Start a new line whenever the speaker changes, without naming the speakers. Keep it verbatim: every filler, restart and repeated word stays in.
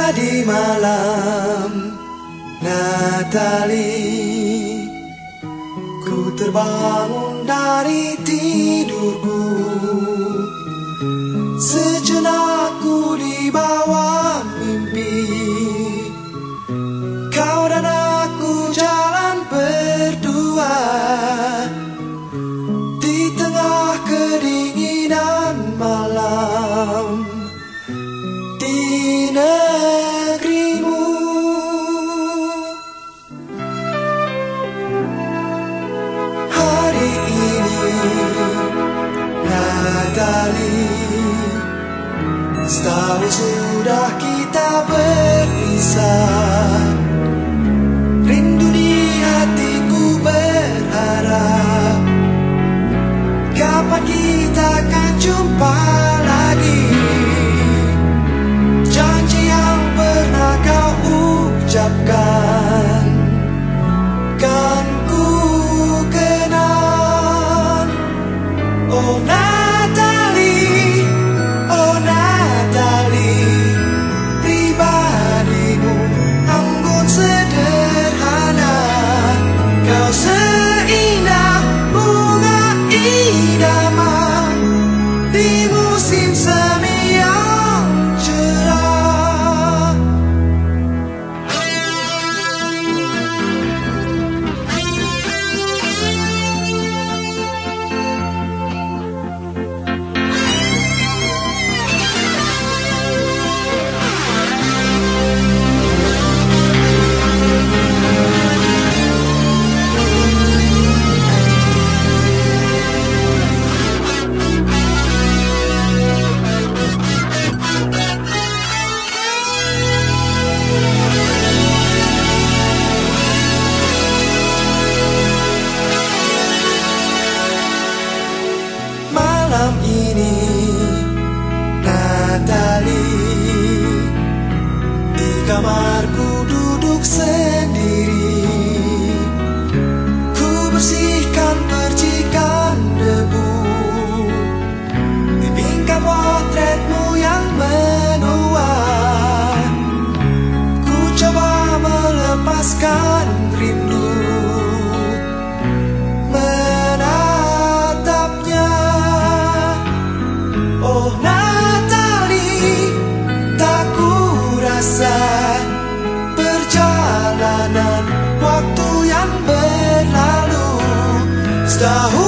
di malam Natali, ku terbangun dari tidurku. Sejenak ku dibawa mimpi, kau dan aku jalan berdua di tengah kedinginan malam di negerimu. Hari ini Natali, setahun sudah kita berpisah. Rindu di hatiku berharap kapan kita akan jumpa lagi. Janji yang pernah kau ucapkan kan ku kenal. Oh Natali, oh Natali, pribadimu anggun sederhana. Kau seindah bunga idaman di musim semi yang cerah. Malam ini Natali, di kamarku duduk sendiri, ku bersihkan percikan debu di bingkai potretmu yang menua. Ku coba melepaskan rindu menatapnya. Oh Natali, tak ku rasa perjalanan waktu yang berlalu setahun